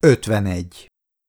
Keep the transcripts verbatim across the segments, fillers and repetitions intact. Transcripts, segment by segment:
ötvenegy.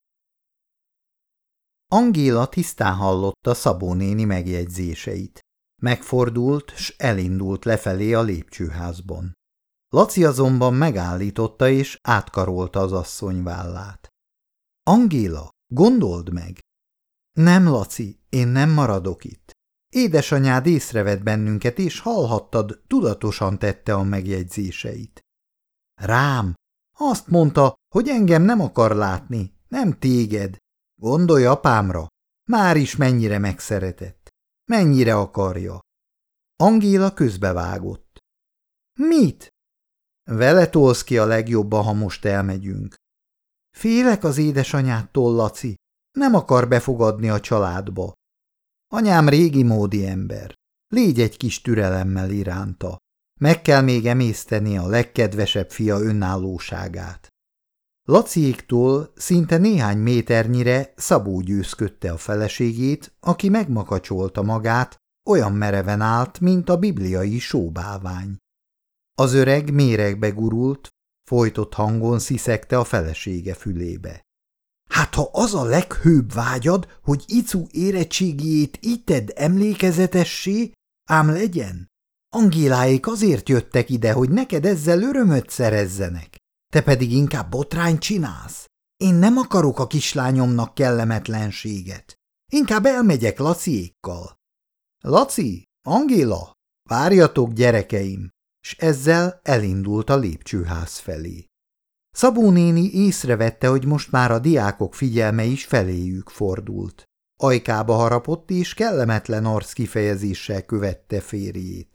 Angéla tisztán hallotta Szabó néni megjegyzéseit. Megfordult, s elindult lefelé a lépcsőházban. Laci azonban megállította és átkarolta az asszony vállát. Angéla, gondold meg! Nem, Laci, én nem maradok itt. Édesanyád észrevett bennünket, és hallhattad, tudatosan tette a megjegyzéseit. Rám! Azt mondta, hogy engem nem akar látni, nem téged. Gondolj apámra, már is mennyire megszeretett, mennyire akarja. Angéla közbevágott. Mit? Vele tolsz ki a legjobban, ha most elmegyünk. Félek az édesanyádtól, Laci, nem akar befogadni a családba. Anyám régi módi ember, légy egy kis türelemmel iránta. Meg kell még emészteni a legkedvesebb fia önállóságát. Laciéktól szinte néhány méternyire Szabó győzködte a feleségét, aki megmakacsolta magát, olyan mereven állt, mint a bibliai sóbálvány. Az öreg méregbe gurult, folytott hangon sziszegte a felesége fülébe. Hát ha az a leghőbb vágyad, hogy Icu érettségiét így tedd emlékezetessé, ám legyen. Angéláék azért jöttek ide, hogy neked ezzel örömöt szerezzenek. Te pedig inkább botrányt csinálsz. Én nem akarok a kislányomnak kellemetlenséget. Inkább elmegyek Laciékkal. Laci, Angéla, várjatok, gyerekeim! S ezzel elindult a lépcsőház felé. Szabó néni észrevette, hogy most már a diákok figyelme is feléjük fordult. Ajkába harapott és kellemetlen arckifejezéssel követte férjét.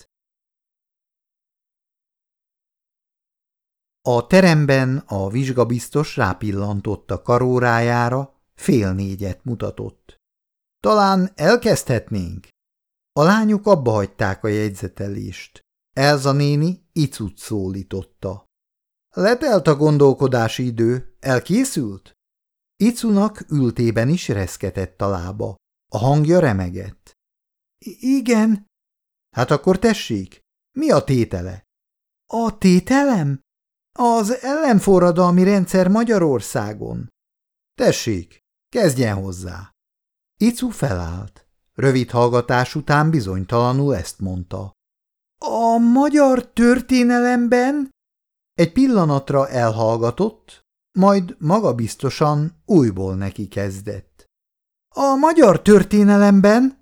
A teremben a vizsgabiztos rápillantott a karórájára, fél négyet mutatott. Talán elkezdhetnénk? A lányok abba hagyták a jegyzetelést. Elza néni Icut szólította. Letelt a gondolkodási idő, elkészült? Icunak ültében is reszketett a lába. A hangja remegett. Igen. Hát akkor tessék, mi a tétele? A tételem? Az ellenforradalmi rendszer Magyarországon. Tessék, kezdjen hozzá. Icu felállt. Rövid hallgatás után bizonytalanul ezt mondta. A magyar történelemben? Egy pillanatra elhallgatott, majd magabiztosan újból neki kezdett. A magyar történelemben?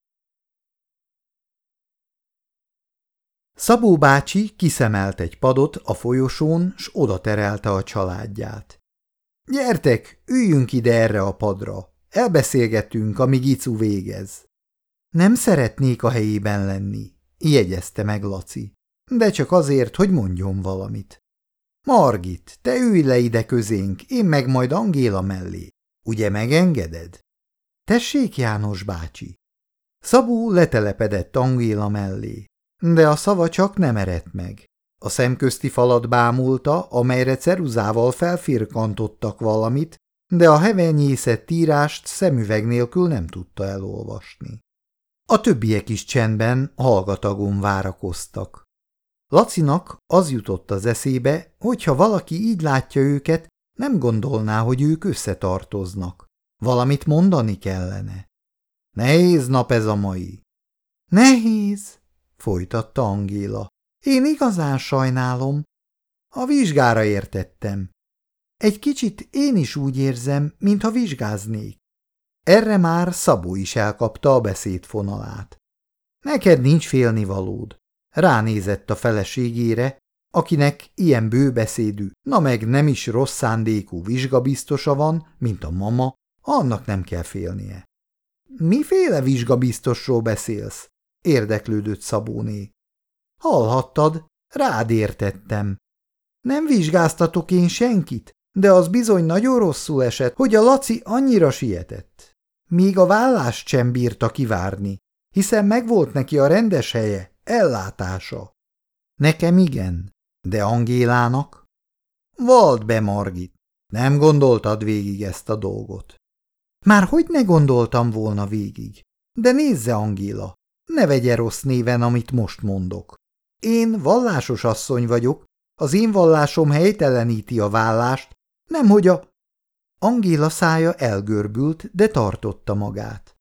Szabó bácsi kiszemelt egy padot a folyosón, s oda terelte a családját. Gyertek, üljünk ide erre a padra, elbeszélgetünk, amíg Icu végez. Nem szeretnék a helyében lenni, jegyezte meg Laci, de csak azért, hogy mondjon valamit. Margit, te ülj le ide közénk, én meg majd Angéla mellé. Ugye megengeded? Tessék, János bácsi. Szabó letelepedett Angéla mellé, de a szava csak nem eredt meg. A szemközti falat bámulta, amelyre ceruzával felfirkantottak valamit, de a hevenyészett írást szemüveg nélkül nem tudta elolvasni. A többiek is csendben, hallgatagon várakoztak. Lacinak az jutott az eszébe, hogyha valaki így látja őket, nem gondolná, hogy ők összetartoznak. Valamit mondani kellene. Nehéz nap ez a mai. Nehéz, folytatta Angéla. Én igazán sajnálom. A vizsgára értettem. Egy kicsit én is úgy érzem, mintha vizsgáznék. Erre már Szabó is elkapta a beszédfonalát. Neked nincs félnivalód. Ránézett a feleségére, akinek ilyen bőbeszédű, na meg nem is rossz szándékú vizsgabiztosa van, mint a mama, annak nem kell félnie. Miféle vizsgabiztosról beszélsz? Érdeklődött Szabóné. Hallhattad, rád értettem. Nem vizsgáztatok én senkit, de az bizony nagyon rosszul esett, hogy a Laci annyira sietett. Még a vállást sem bírta kivárni, hiszen megvolt neki a rendes helye, ellátása. Nekem igen, de Angélának? Vald be, Margit, nem gondoltad végig ezt a dolgot. Már hogy ne gondoltam volna végig? De nézze, Angéla, ne vegye rossz néven, amit most mondok. Én vallásos asszony vagyok, az én vallásom helyteleníti a vállást, nemhogy a... Angéla szája elgörbült, de tartotta magát.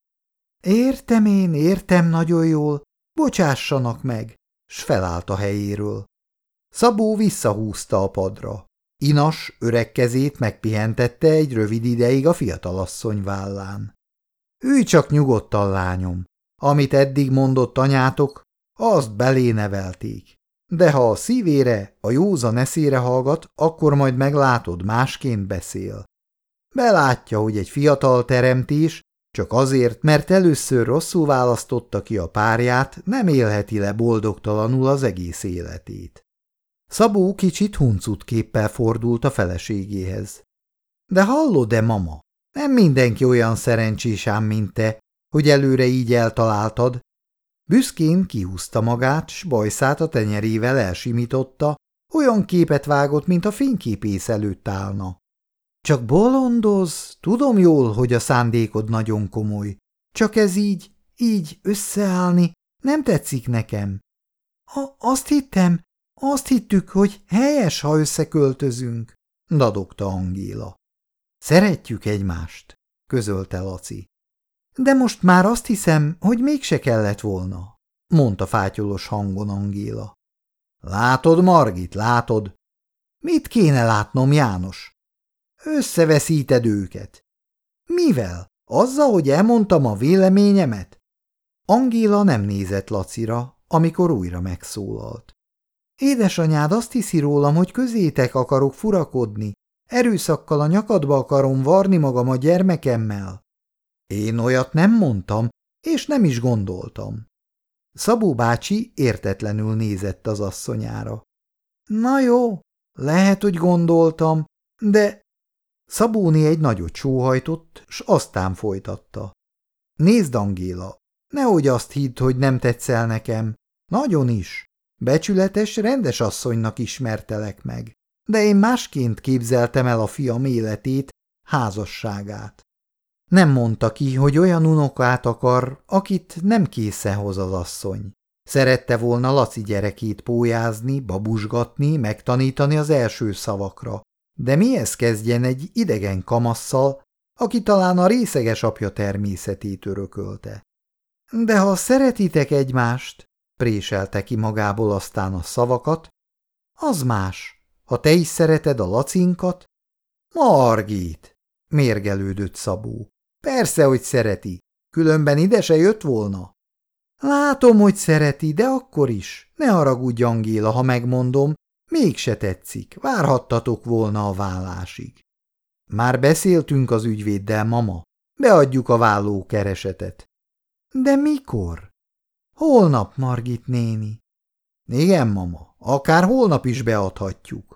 Értem én, értem nagyon jól, bocsássanak meg, s felállt a helyéről. Szabó visszahúzta a padra. Inas öreg kezét megpihentette egy rövid ideig a fiatalasszony vállán. Ülj csak nyugodtan, lányom, amit eddig mondott anyátok, azt belénevelték. De ha a szívére, a józan eszére hallgat, akkor majd meglátod, másként beszél. Belátja, hogy egy fiatal teremtés, csak azért, mert először rosszul választotta ki a párját, nem élheti le boldogtalanul az egész életét. Szabó kicsit huncut képpel fordult a feleségéhez. De hallod-e, mama? Nem mindenki olyan szerencsés ám, mint te, hogy előre így eltaláltad. Büszkén kihúzta magát, s bajszát a tenyerével elsimította, olyan képet vágott, mint a fényképész előtt állna. Csak bolondoz, tudom jól, hogy a szándékod nagyon komoly. Csak ez így, így összeállni nem tetszik nekem. A, azt hittem, azt hittük, hogy helyes, ha összeköltözünk, dadogta Angéla. Szeretjük egymást, közölte Laci. De most már azt hiszem, hogy mégse kellett volna, mondta fátyolos hangon Angéla. Látod, Margit, látod? Mit kéne látnom, János? Összeveszíted őket. Mivel? Azzal, hogy elmondtam a véleményemet? Angéla nem nézett Lacira, amikor újra megszólalt. Édesanyád azt hiszi rólam, hogy közétek akarok furakodni, erőszakkal a nyakadba akarom varni magam a gyermekemmel. Én olyat nem mondtam, és nem is gondoltam. Szabó bácsi értetlenül nézett az asszonyára. Na jó, lehet, hogy gondoltam, de... Szabóné egy nagyot sóhajtott, s aztán folytatta. Nézd, Angéla, nehogy azt hidd, hogy nem tetszel nekem. Nagyon is. Becsületes, rendes asszonynak ismertelek meg. De én másként képzeltem el a fiam életét, házasságát. Nem mondta ki, hogy olyan unokát akar, akit nem készen hoz az asszony. Szerette volna Laci gyerekét pólyázni, babusgatni, megtanítani az első szavakra. De mihez kezdjen egy idegen kamasszal, aki talán a részeges apja természetét örökölte? De ha szeretitek egymást, préselte ki magából aztán a szavakat, az más, ha te is szereted a Lacinkat. Margit, mérgelődött Szabó. Persze, hogy szereti, különben ide se jött volna. Látom, hogy szereti, de akkor is. Ne haragudj, Angéla, ha megmondom, mégse tetszik, várhattatok volna a vállásig. Már beszéltünk az ügyvéddel, mama, beadjuk a vállókeresetet. De mikor? Holnap, Margit néni. Igen, mama, akár holnap is beadhatjuk.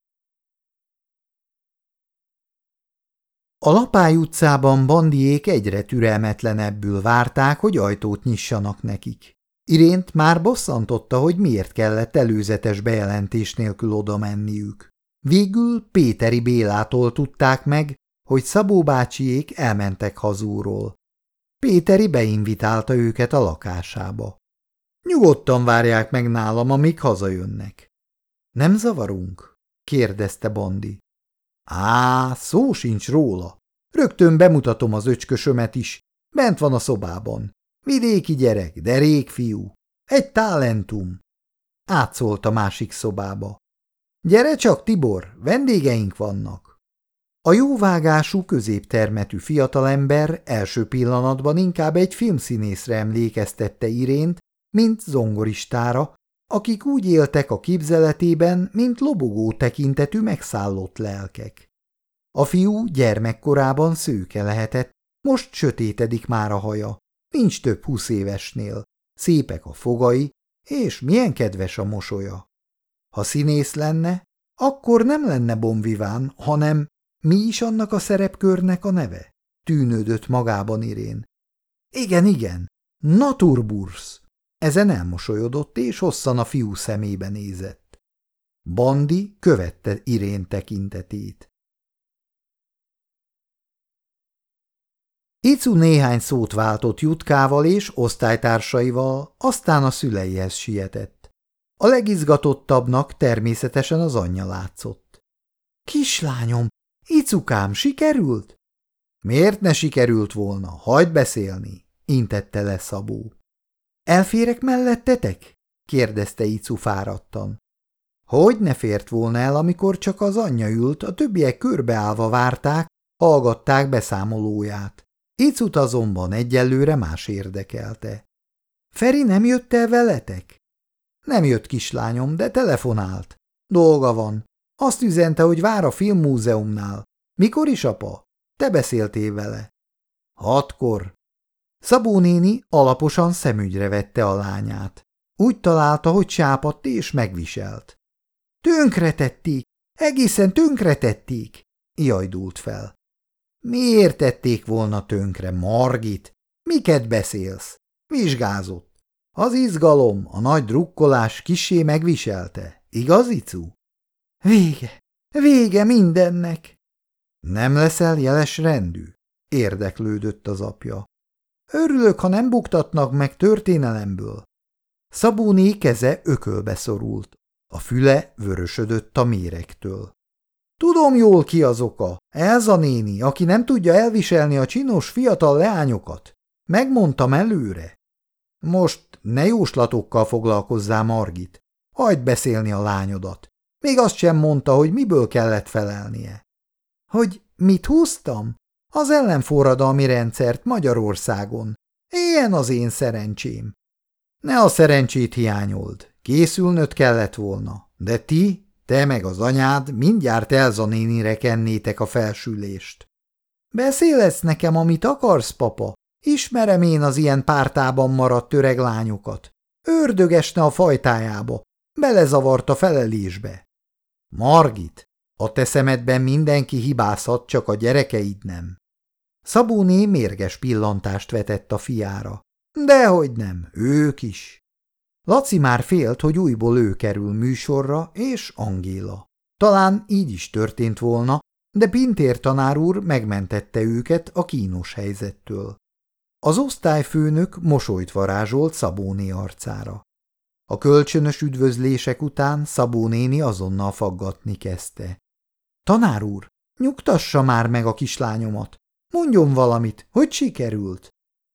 A Lapály utcában Bandiék egyre türelmetlenebbül várták, hogy ajtót nyissanak nekik. Irént már bosszantotta, hogy miért kellett előzetes bejelentés nélkül oda menniük. Végül Péteri Bélától tudták meg, hogy Szabó bácsiék elmentek hazúról. Péteri beinvitálta őket a lakásába. Nyugodtan várják meg nálam, amíg hazajönnek. Nem zavarunk? Kérdezte Bandi. Á, szó sincs róla. Rögtön bemutatom az öcskösömet is. Bent van a szobában. Vidéki gyerek, derék fiú. Egy talentum. Átszólt a másik szobába. Gyere csak, Tibor, vendégeink vannak. A jóvágású, középtermetű fiatalember első pillanatban inkább egy filmszínészre emlékeztette Irént, mint zongoristára, akik úgy éltek a képzeletében, mint lobogó tekintetű megszállott lelkek. A fiú gyermekkorában szőke lehetett, most sötétedik már a haja, nincs több húsz évesnél, szépek a fogai, és milyen kedves a mosolya. Ha színész lenne, akkor nem lenne Bon Vivant, hanem mi is annak a szerepkörnek a neve? Tűnődött magában Irén. Igen, igen, Naturburs. Ezen elmosolyodott, és hosszan a fiú szemébe nézett. Bandi követte Irén tekintetét. Icu néhány szót váltott Jutkával és osztálytársaival, aztán a szüleihez sietett. A legizgatottabbnak természetesen az anyja látszott. Kislányom, Icukám, sikerült? Miért ne sikerült volna? Hagyd beszélni, intette le Szabó. Elférek mellettetek? kérdezte Icu fáradtan. Hogy ne fért volna el, amikor csak az anyja ült, a többiek körbeállva várták, hallgatták beszámolóját. Icut azonban egyelőre más érdekelte. Feri nem jött el veletek? Nem jött, kislányom, de telefonált. Dolga van. Azt üzente, hogy vár a filmmúzeumnál. Mikor is, apa? Te beszéltél vele. Hatkor. Szabó néni alaposan szemügyre vette a lányát. Úgy találta, hogy sápadt és megviselt. Tönkretették, egészen tönkretették, jajdult fel. Miért tették volna tönkre, Margit? Miket beszélsz? Vizsgázott. Az izgalom, a nagy drukkolás kissé megviselte, igaz, Icu? Vége, vége mindennek. Nem leszel jeles rendű? Érdeklődött az apja. Örülök, ha nem buktatnak meg történelemből. Szabóné keze ökölbe szorult. A füle vörösödött a méregtől. Tudom jól, ki az oka. Elza néni, aki nem tudja elviselni a csinos fiatal leányokat. Megmondtam előre. Most ne jóslatokkal foglalkozzál, Margit. Hagyd beszélni a lányodat. Még azt sem mondta, hogy miből kellett felelnie. Hogy mit húztam? Az ellenforradalmi rendszert Magyarországon. Ilyen az én szerencsém. Ne a szerencsét hiányold. Készülnöd kellett volna. De ti, te meg az anyád mindjárt Elza nénire kennétek a felsülést. Beszélesz nekem, amit akarsz, papa? Ismerem én az ilyen pártában maradt öreg lányokat. Ördögesne a fajtájába. Belezavart a felelésbe. Margit, a te szemedben mindenki hibázhat, csak a gyerekeid nem. Szabóné mérges pillantást vetett a fiára. Dehogy nem, ők is. Laci már félt, hogy újból ő kerül műsorra, és Angéla. Talán így is történt volna, de Pintér tanár úr megmentette őket a kínos helyzettől. Az osztályfőnök mosolyt varázsolt Szabóné arcára. A kölcsönös üdvözlések után Szabó néni azonnal faggatni kezdte. Tanár úr, nyugtassa már meg a kislányomat. Mondjon valamit, hogy sikerült?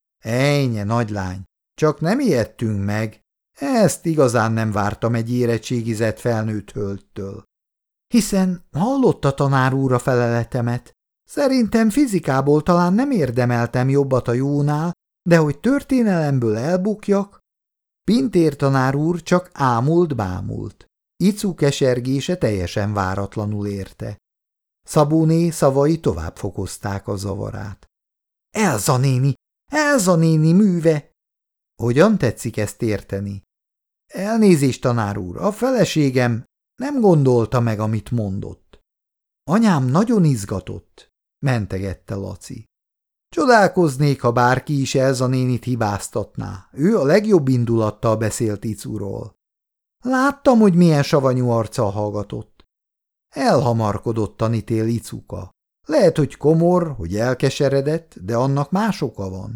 Ejnye, nagylány, csak nem ijedtünk meg. Ezt igazán nem vártam egy érettségizett felnőtt hölgytől. Hiszen hallotta tanár úr a feleletemet. Szerintem fizikából talán nem érdemeltem jobbat a jónál, de hogy történelemből elbukjak. Pintér tanár úr csak ámult-bámult. Icu kesergése teljesen váratlanul érte. Szabóné szavai tovább fokozták a zavarát. Elza néni, Elza néni műve! Hogyan tetszik ezt érteni? Elnézést, tanár úr, a feleségem nem gondolta meg, amit mondott. Anyám nagyon izgatott, mentegette Laci. Csodálkoznék, ha bárki is Elza nénit hibáztatná. Ő a legjobb indulattal beszélt Icuról. Láttam, hogy milyen savanyú arccal hallgatott. Elhamarkodott tanítél Icuka. Lehet, hogy komor, hogy elkeseredett, de annak más oka van.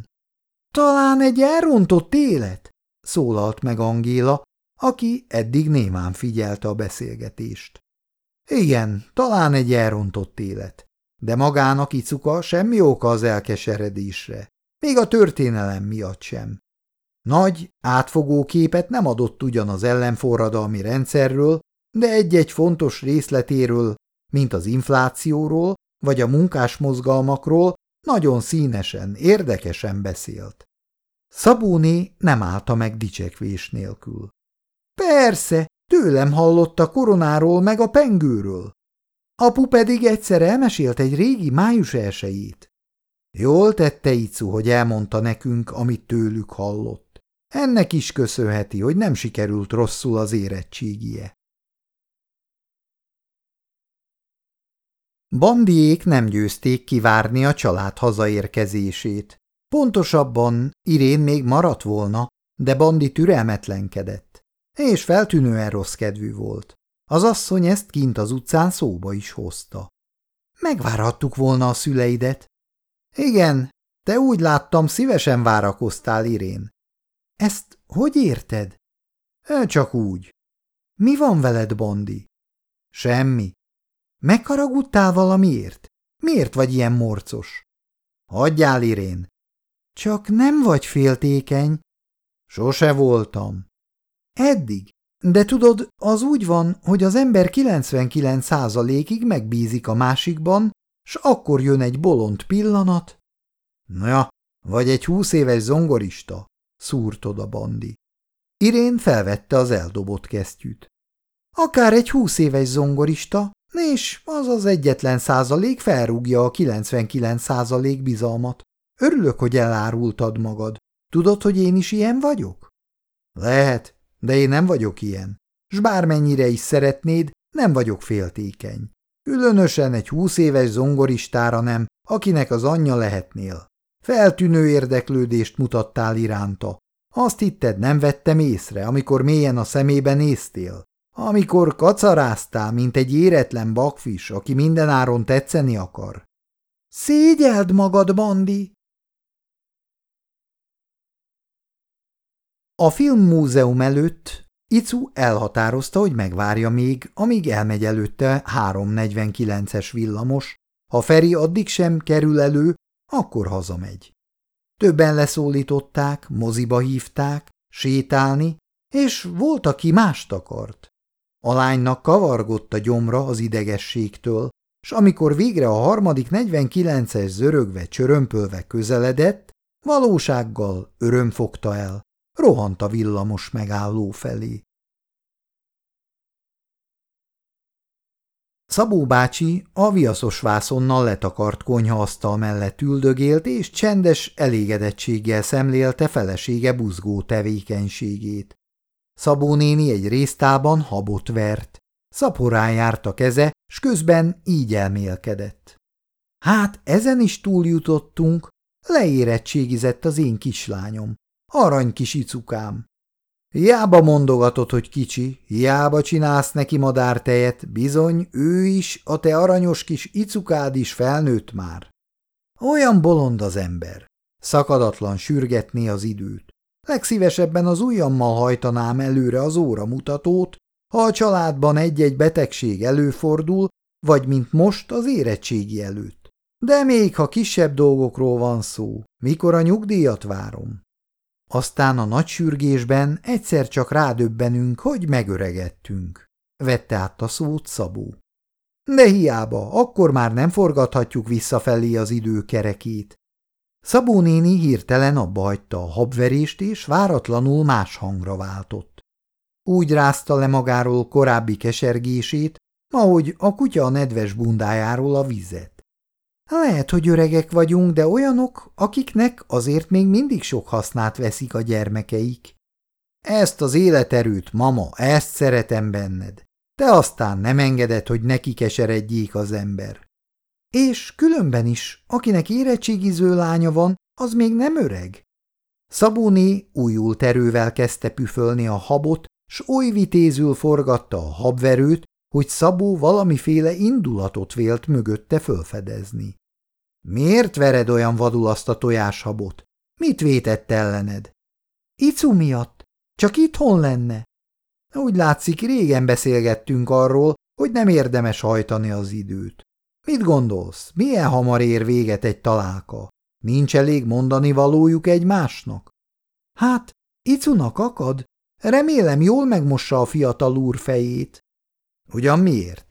Talán egy elrontott élet, szólalt meg Angéla, aki eddig némán figyelte a beszélgetést. Igen, talán egy elrontott élet, de magának Icuka semmi oka az elkeseredésre, még a történelem miatt sem. Nagy, átfogó képet nem adott ugyan az ellenforradalmi rendszerről, de egy-egy fontos részletéről, mint az inflációról vagy a munkásmozgalmakról nagyon színesen, érdekesen beszélt. Szabóné nem állta meg dicsekvés nélkül. Persze, tőlem hallott a koronáról meg a pengőről. Apu pedig egyszer elmesélt egy régi május elsejét. Jól tette Icu, hogy elmondta nekünk, amit tőlük hallott. Ennek is köszönheti, hogy nem sikerült rosszul az érettségie. Bandiék nem győzték kivárni a család hazaérkezését. Pontosabban Irén még maradt volna, de Bandi türelmetlenkedett, és feltűnően rossz kedvű volt. Az asszony ezt kint az utcán szóba is hozta. Megvárhattuk volna a szüleidet. Igen, te úgy láttam, szívesen várakoztál, Irén. Ezt hogy érted? Csak úgy. Mi van veled, Bandi? Semmi. Megharagudtál valamiért? Miért vagy ilyen morcos? Hagyjál, Irén. Csak nem vagy féltékeny. Sose voltam. Eddig. De tudod, az úgy van, hogy az ember kilencvenkilenc százalékig megbízik a másikban, s akkor jön egy bolond pillanat. Ja, vagy egy húsz éves zongorista, szúrtod a Bandi. Irén felvette az eldobott kesztyűt. Akár egy húsz éves zongorista, és az az egyetlen százalék felrúgja a kilencvenkilenc százalék bizalmat. Örülök, hogy elárultad magad. Tudod, hogy én is ilyen vagyok? Lehet, de én nem vagyok ilyen. S bármennyire is szeretnéd, nem vagyok féltékeny. Különösen egy húsz éves zongoristára nem, akinek az anyja lehetnél. Feltűnő érdeklődést mutattál iránta. Azt hitted, nem vettem észre, amikor mélyen a szemébe néztél? Amikor kacaráztál, mint egy éretlen bakfis, aki mindenáron tetszeni akar? Szégyeld magad, Bandi! A filmmúzeum előtt Icu elhatározta, hogy megvárja még, amíg elmegy előtte három negyvenkilences villamos. Ha Feri addig sem kerül elő, akkor hazamegy. Többen leszólították, moziba hívták, sétálni, és volt, aki mást akart. A lánynak kavargott a gyomra az idegességtől, s amikor végre a harmadik negyvenkilences zörögve csörömpölve közeledett, valósággal öröm fogta el, rohant a villamos megálló felé. Szabó bácsi a viaszos vászonnal letakart konyhaasztal mellett üldögélt, és csendes elégedettséggel szemlélte felesége buzgó tevékenységét. Szabó néni egy réztában habot vert. Szaporán járt a keze, s közben így elmélkedett. Hát ezen is túljutottunk, leérettségizett az én kislányom, arany kis icukám. Hiába mondogatod, hogy kicsi, hiába csinálsz neki madártejet, bizony ő is, a te aranyos kis icukád is felnőtt már. Olyan bolond az ember. Szakadatlan sürgetné az időt. Legszívesebben az ujjammal hajtanám előre az óramutatót, ha a családban egy-egy betegség előfordul, vagy mint most az érettségi előtt. De még ha kisebb dolgokról van szó, mikor a nyugdíjat várom. Aztán a nagy sürgésben egyszer csak rádöbbenünk, hogy megöregedtünk. Vette át a szót Szabó. De hiába, akkor már nem forgathatjuk visszafelé az idő kerekét. Szabó néni hirtelen abbahagyta a habverést, és váratlanul más hangra váltott. Úgy rázta le magáról korábbi kesergését, ahogy a kutya a nedves bundájáról a vizet. Lehet, hogy öregek vagyunk, de olyanok, akiknek azért még mindig sok hasznát veszik a gyermekeik. Ezt az életerőt, mama, ezt szeretem benned. Te aztán nem engeded, hogy neki keseredjék az ember. És különben is, akinek érettségiző lánya van, az még nem öreg. Szabóné újult erővel kezdte püfölni a habot, s oly vitézül forgatta a habverőt, hogy Szabó valamiféle indulatot vélt mögötte fölfedezni. Miért vered olyan vadul azt a tojáshabot? Mit vétett ellened? Icu miatt. Csak itthon lenne. Úgy látszik, régen beszélgettünk arról, hogy nem érdemes hajtani az időt. Mit gondolsz, milyen hamar ér véget egy találka? Nincs elég mondani valójuk egymásnak? Hát, Icunak akad. Remélem jól megmossa a fiatal úr fejét. Ugyan miért?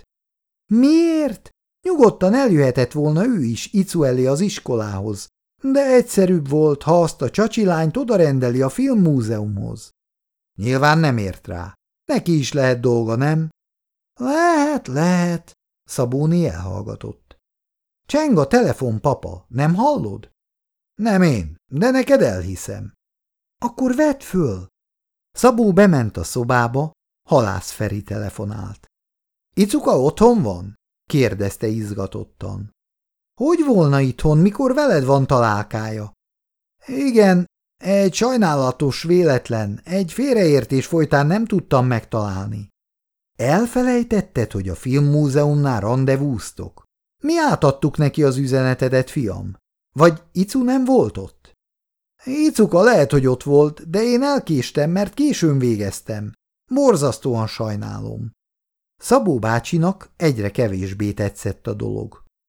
Miért? Nyugodtan eljöhetett volna ő is Icu elé az iskolához, de egyszerűbb volt, ha azt a csacsilányt odarendeli a filmmúzeumhoz. Nyilván nem ért rá. Neki is lehet dolga, nem? Lehet, lehet, Szabóné elhallgatott. Cseng a telefon, papa, nem hallod? Nem én, de neked elhiszem. Akkor vedd föl. Szabó bement a szobába, Halász Feri telefonált. Icuka otthon van? Kérdezte izgatottan. Hogy volna itthon, mikor veled van találkája? Igen, egy sajnálatos véletlen, egy félreértés folytán nem tudtam megtalálni. Elfelejtetted, hogy a filmmúzeumnál randevúztok? Mi átadtuk neki az üzenetedet, fiam? Vagy Icu nem volt ott? Icuka lehet, hogy ott volt, de én elkéstem, mert későn végeztem. Borzasztóan sajnálom. Szabó bácsinak egyre kevésbé tetszett a dolog.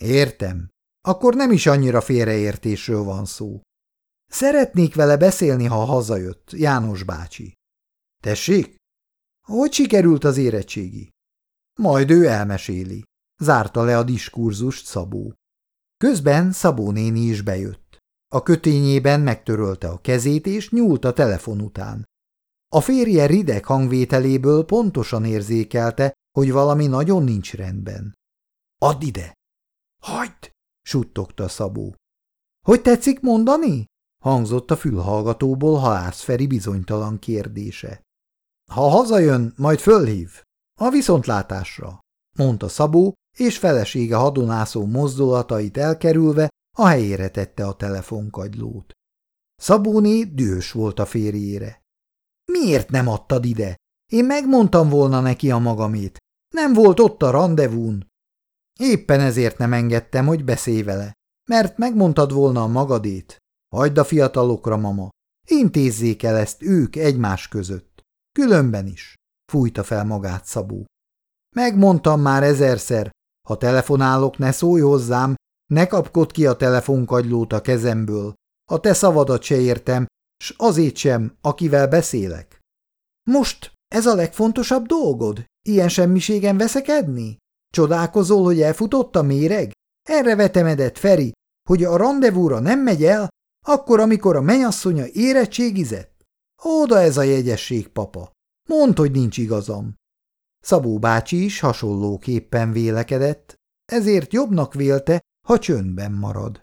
Értem. Akkor nem is annyira félreértésről van szó. Szeretnék vele beszélni, ha hazajött, János bácsi. Tessék? Hogy sikerült az érettségi? Majd ő elmeséli. Zárta le a diskurzust Szabó. Közben Szabó néni is bejött. A kötényében megtörölte a kezét és nyúlt a telefon után. A férje rideg hangvételéből pontosan érzékelte, hogy valami nagyon nincs rendben. Add ide! Hagyd! Suttogta Szabó. Hogy tetszik mondani? Hangzott a fülhallgatóból Halász Feri bizonytalan kérdése. Ha hazajön, majd fölhív. A viszontlátásra, mondta Szabó, és felesége hadonászó mozdulatait elkerülve a helyére tette a telefonkagylót. Szabóné dühös volt a férjére. Miért nem adtad ide? Én megmondtam volna neki a magamét. Nem volt ott a randevún. Éppen ezért nem engedtem, hogy beszélj vele, mert megmondtad volna a magadét. Hagyd a fiatalokra, mama. Intézzék el ezt ők egymás között. Különben is, fújta fel magát Szabó. Megmondtam már ezerszer, ha telefonálok, ne szólj hozzám, ne kapkod ki a telefonkagylót a kezemből. A te szavadat se értem, s azért sem, akivel beszélek. Most ez a legfontosabb dolgod? Ilyen semmiségen veszekedni? Csodálkozol, hogy elfutott a méreg? Erre vetemedett, Feri, hogy a randevúra nem megy el, akkor, amikor a menyasszonya érettségizett? Oda ez a jegyesség, papa. Mondd, hogy nincs igazam. Szabó bácsi is hasonlóképpen vélekedett, ezért jobbnak vélte, ha csöndben marad.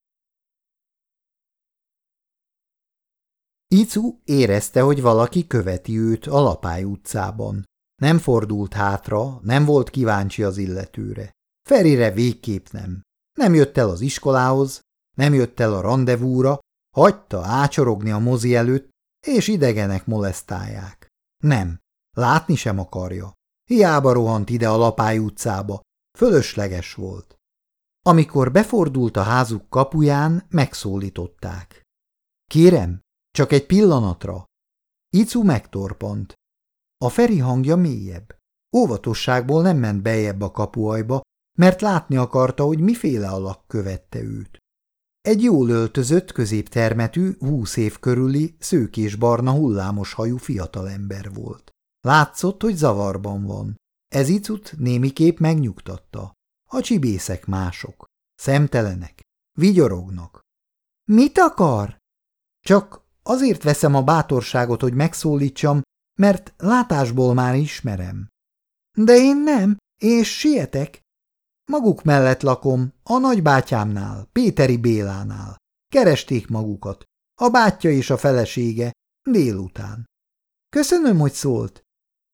Icu érezte, hogy valaki követi őt a Lapály utcában. Nem fordult hátra, nem volt kíváncsi az illetőre. Ferire végképp nem. Nem jött el az iskolához, nem jött el a randevúra, hagyta ácsorogni a mozi előtt, és idegenek molesztálják. Nem, látni sem akarja. Hiába rohant ide a Lapály utcába, fölösleges volt. Amikor befordult a házuk kapuján, megszólították. Kérem, csak egy pillanatra. Icu megtorpant. A Feri hangja mélyebb. Óvatosságból nem ment bejebb a kapuajba, mert látni akarta, hogy miféle alak követte őt. Egy jól öltözött, középtermetű, húsz év körüli, szőkésbarna hullámos hajú fiatalember volt. Látszott, hogy zavarban van. Ez Icut némiképp megnyugtatta. A csibészek mások. Szemtelenek. Vigyorognak. Mit akar? Csak azért veszem a bátorságot, hogy megszólítsam, mert látásból már ismerem. De én nem, és sietek. Maguk mellett lakom, a nagybátyámnál, Péteri Bélánál. Keresték magukat, a bátyja és a felesége, délután. Köszönöm, hogy szólt.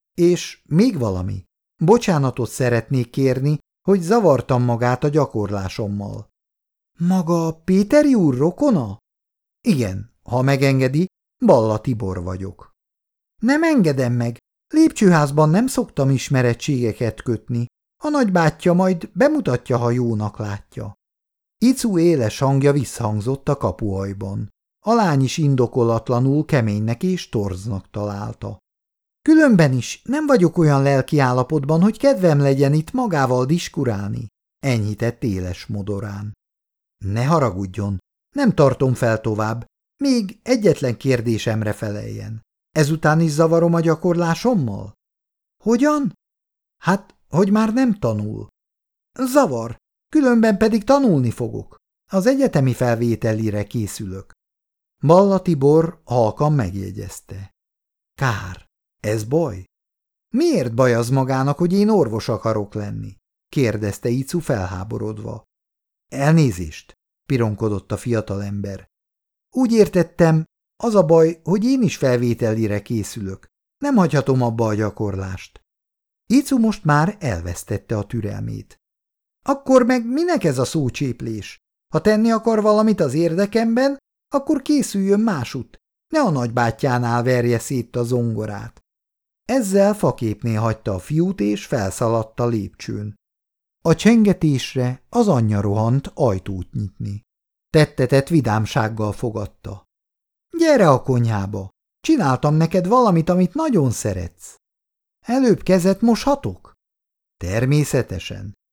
És még valami. Bocsánatot szeretnék kérni, hogy zavartam magát a gyakorlásommal. Maga Péteri úr rokona? Igen, ha megengedi, Balla Tibor vagyok. Nem engedem meg. Lépcsőházban nem szoktam ismerettségeket kötni. A nagybátyja majd bemutatja, ha jónak látja. Icu éles hangja visszhangzott a kapuajban. A lány is indokolatlanul keménynek és torznak találta. Különben is nem vagyok olyan lelki állapotban, hogy kedvem legyen itt magával diskurálni, enyhített éles modorán. Ne haragudjon, nem tartom fel tovább, még egyetlen kérdésemre feleljen. Ezután is zavarom a gyakorlásommal? Hogyan? Hát, hogy már nem tanul. Zavar, különben pedig tanulni fogok. Az egyetemi felvételire készülök. Balla Tibor halkan megjegyezte. Kár, ez baj? Miért baj az magának, hogy én orvos akarok lenni? Kérdezte Icu felháborodva. Elnézést, pironkodott a fiatalember. Úgy értettem, az a baj, hogy én is felvételire készülök. Nem hagyhatom abba a gyakorlást. Icu most már elvesztette a türelmét. Akkor meg minek ez a szócséplés? Ha tenni akar valamit az érdekemben, akkor készüljön másutt. Ne a nagybátyjánál verje szét a zongorát. Ezzel faképnél hagyta a fiút, és felszaladt a lépcsőn. A csengetésre az anyja rohant ajtót nyitni. Tettetett vidámsággal fogadta. Gyere a konyhába! Csináltam neked valamit, amit nagyon szeretsz. Előbb kezet moshatok? Természetesen.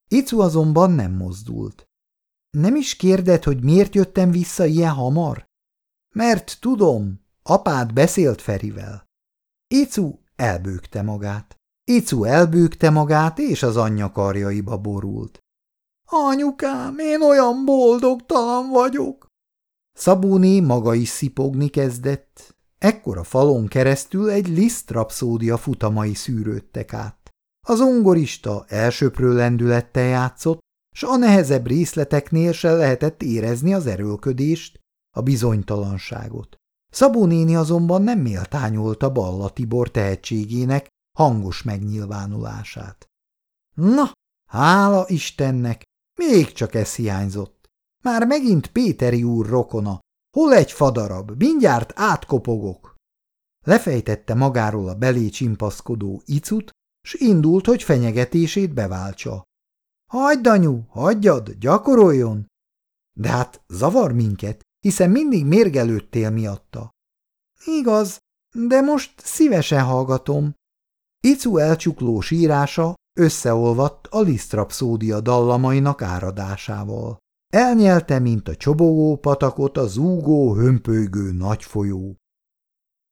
Icu azonban nem mozdult. Nem is kérded, hogy miért jöttem vissza ilyen hamar? Mert tudom, apád beszélt Ferivel. Icu elbőgte magát. Icu elbőgte magát, és az anyja karjaiba borult. Anyukám, én olyan boldogtalan vagyok! Szabóné maga is szipogni kezdett. Ekkor a falon keresztül egy Liszt rapszódia futamai szűrődtek át. Az zongorista elsöprő lendülettel játszott, s a nehezebb részleteknél se lehetett érezni az erőlködést, a bizonytalanságot. Szabó néni azonban nem méltányolta Balla Tibor tehetségének hangos megnyilvánulását. Na, hála Istennek, még csak ez hiányzott. Már megint Péteri úr rokona. Hol egy fadarab, mindjárt átkopogok. Lefejtette magáról a belé csimpaszkodó Icut, s indult, hogy fenyegetését beváltsa. Hagyd, anyu, hagyjad, gyakoroljon! De hát zavar minket, hiszen mindig mérgelődtél miatta. Igaz, de most szívesen hallgatom. Icu elcsukló sírása összeolvadt a Liszt rapszódia dallamainak áradásával. Elnyelte, mint a csobogó patakot a zúgó, hömpölygő nagy folyó.